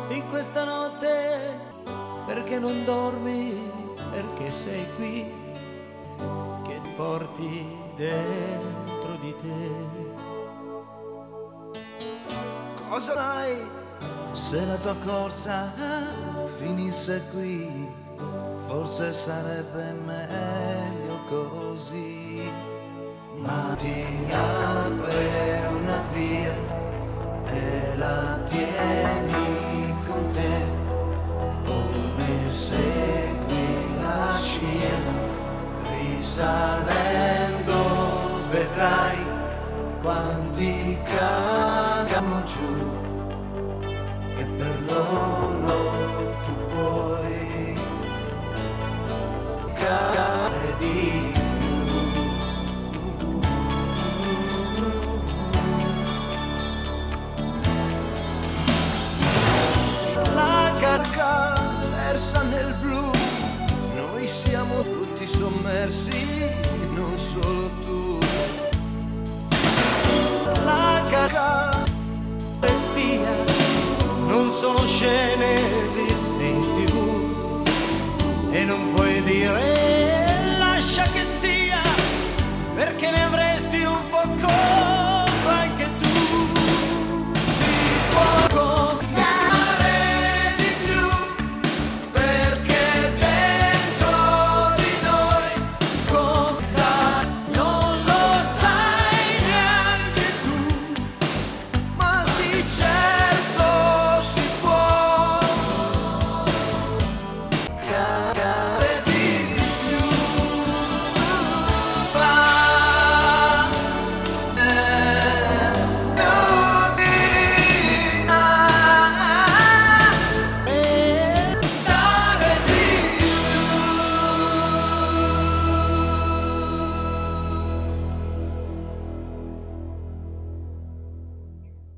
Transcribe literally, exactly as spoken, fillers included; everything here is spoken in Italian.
in questa notte, perché non dormi, perché sei qui, che ti porti dentro di te. Cosa mai se la tua corsa finisse qui? Forse sarebbe meglio così, ma ti apre una via e la tieni con te, o ne segui la scia, risalendo vedrai quanti cadano giù, e per loro tu puoi cadere di più. La carca versa nel blu, noi siamo tutti sommersi, non solo tu. La carca restia, non sono scene viste in tivù, e non puoi dire